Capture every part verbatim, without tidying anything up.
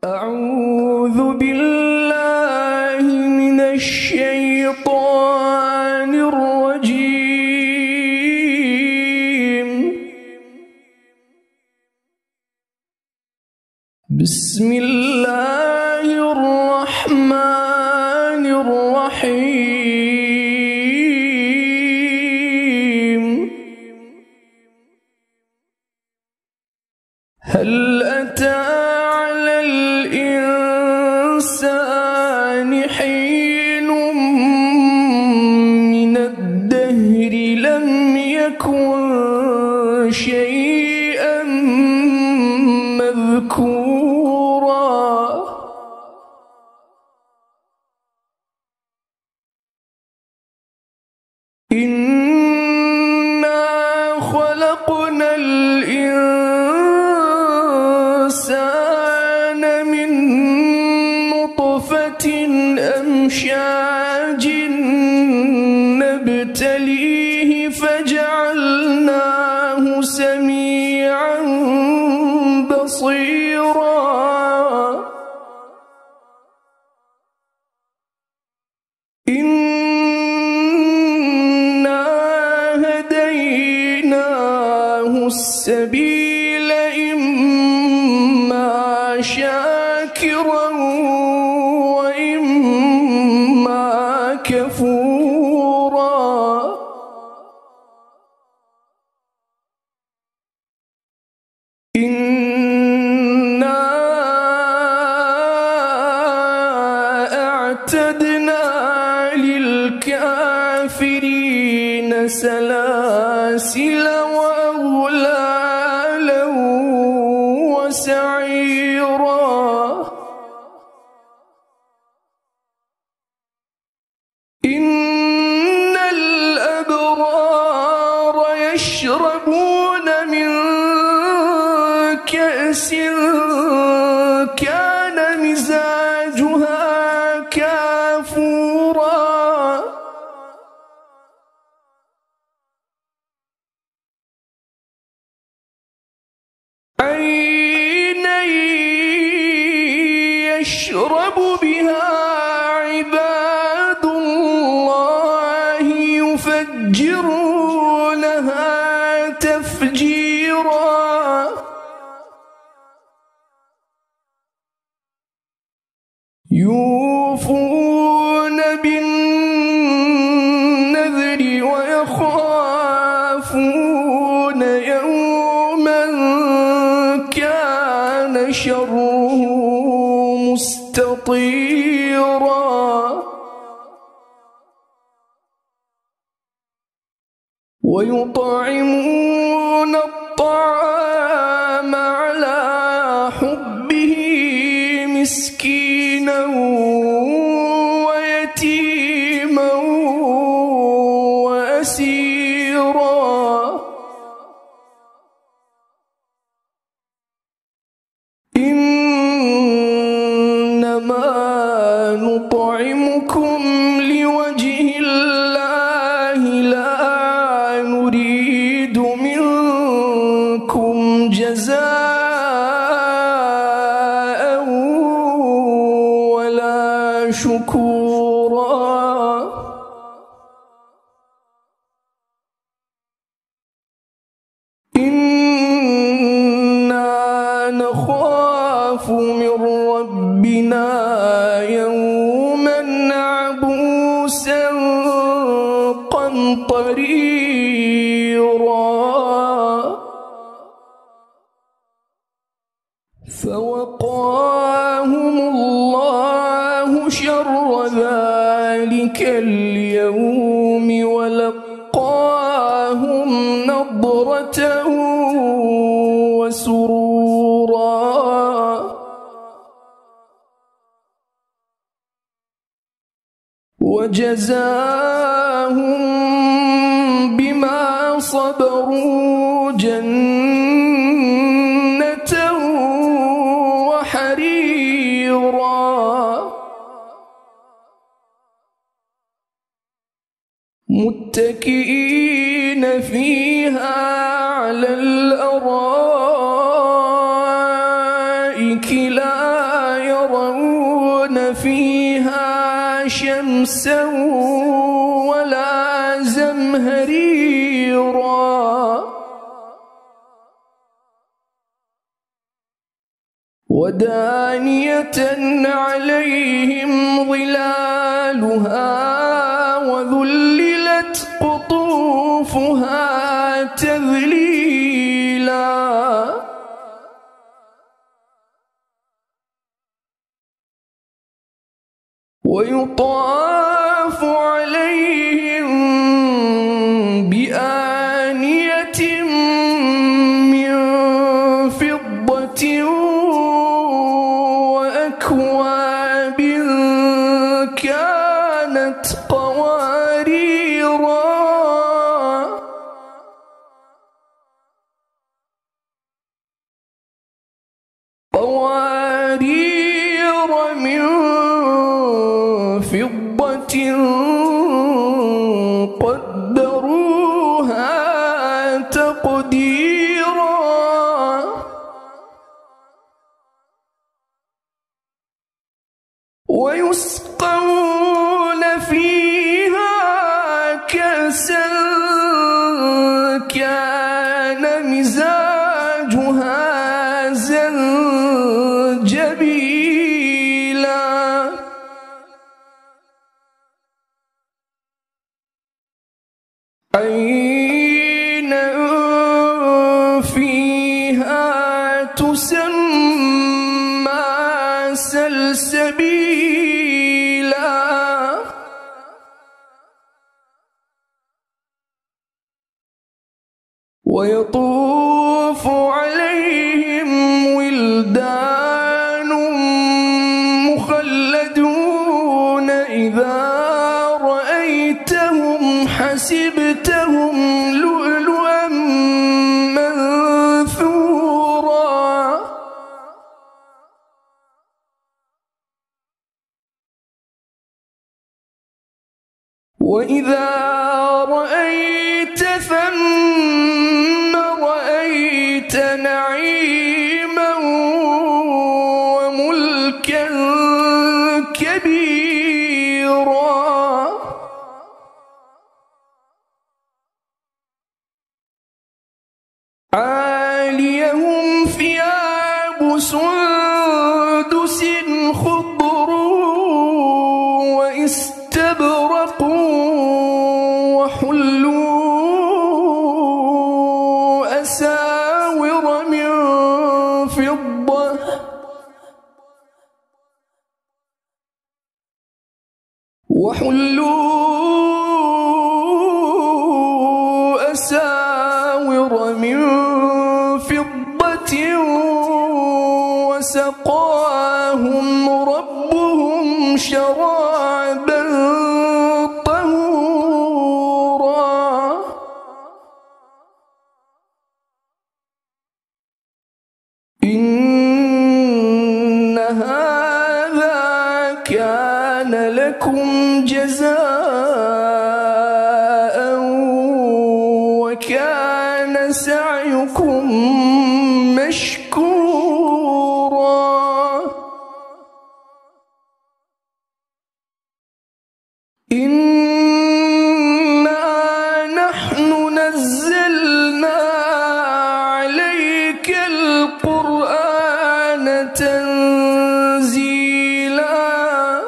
أعوذ بالله من الشيطان الرجيم. بسم الله الرحمن الرحيم. هل أتى على الإنسان حين من الدهر لم يكن شيئا مذكورا. إنا خلقنا الإنسان من نطفة أمشاج نبتليه فجعلناه سميعا بصيرا. إنا هديناه السبيل إما شاكرا وإما كفورا. إنا أعتدنا للكافرين سلاسل وأغلالا وسعيرا. إن الأبرار يشربون من كأس كان مزاجها كافورا. عينا يشرب بها عباد الله يفجرونها تفجيرا. يوفون بالنذر ويخافون يوما كان شره مستطيرا. ويطعمون الطعام على حبه مسكينا ويتيما وأسيرا. إنما نطعمكم لوجه الله لا نريد منكم جزاء ولا شكورا. إنا نخاف من ربنا يوما عبوسا قمطريرا. فوقاهم الله شر ذلك اليوم ولقاهم نضرة وسرورا. وجزاهم بما صبروا جنة وحريرا. متكئين فيها على الأرائك الفلك لا يرون فيها شمسا ولا زمهريرا ودانية عليهم ظلالها وذللت قطوفها تذليلا ويطاف عليهم بآنية من فضة وأكواب كانت قواريرا قوارير من فضة قدروها تقديرا ويسقون فيها كأسا كان مزاجها زنجبيلا عينا فيها تسمى سلسبيلا ويطوف عليهم ولدان مخلدون إذا رأيتهم حسبتهم لؤلؤا منثورا وإذا رأيت ثم رأيت نعيما وملكا كبيرا عاليهم ثياب سندس خضر واستبرق وحلوا أساور من فضة وحلوا أساور من فضة وسقاهم ربهم شرابا طهورا إن هذا كان لكم جزاء وكان سعيكم مشكورا إنا نحن نزلنا عليك القرآن تنزيلا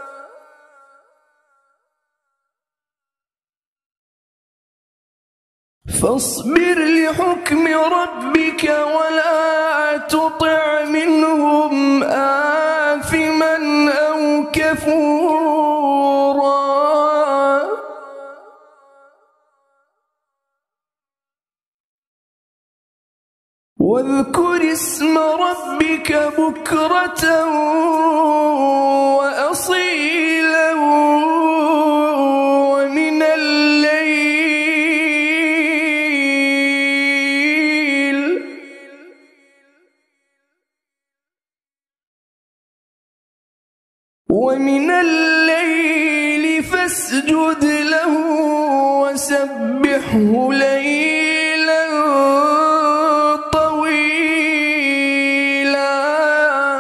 فاصبر لحكم ربك ولا تطع منهم آثما أو كفورا واذكر اسم ربك بكرة وأصيلا ومن الليل ومن الليل فاسجد له وسبحه ليلا طويلا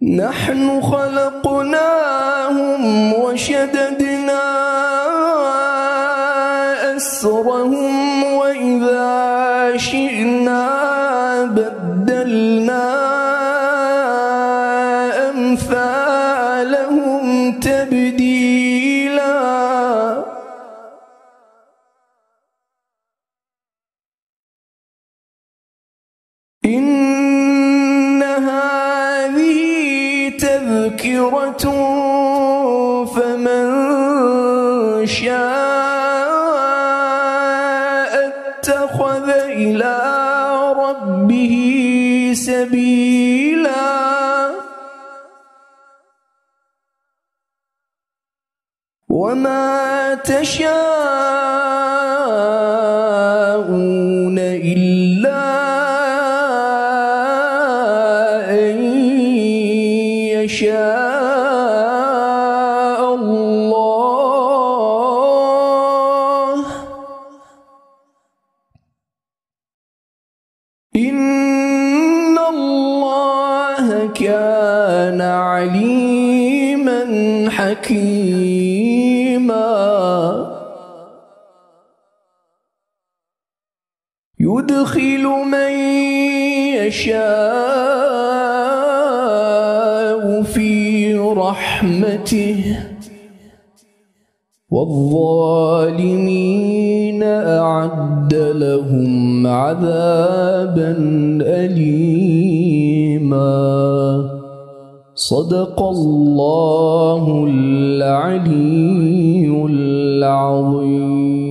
نحن خلقناهم وشددنا أسرهم وإذا شئنا بدلنا أمثالهم تبديلا إن هذه تذكرة فمن شاء اتخذ إلى ربه سبيلا وما تشاءون إلا أن يشاء الله إن الله كان عليما حكيما يدخل من يشاء في رحمته والظالمين أعد لهم عذابا أليما صدق الله العلي العظيم.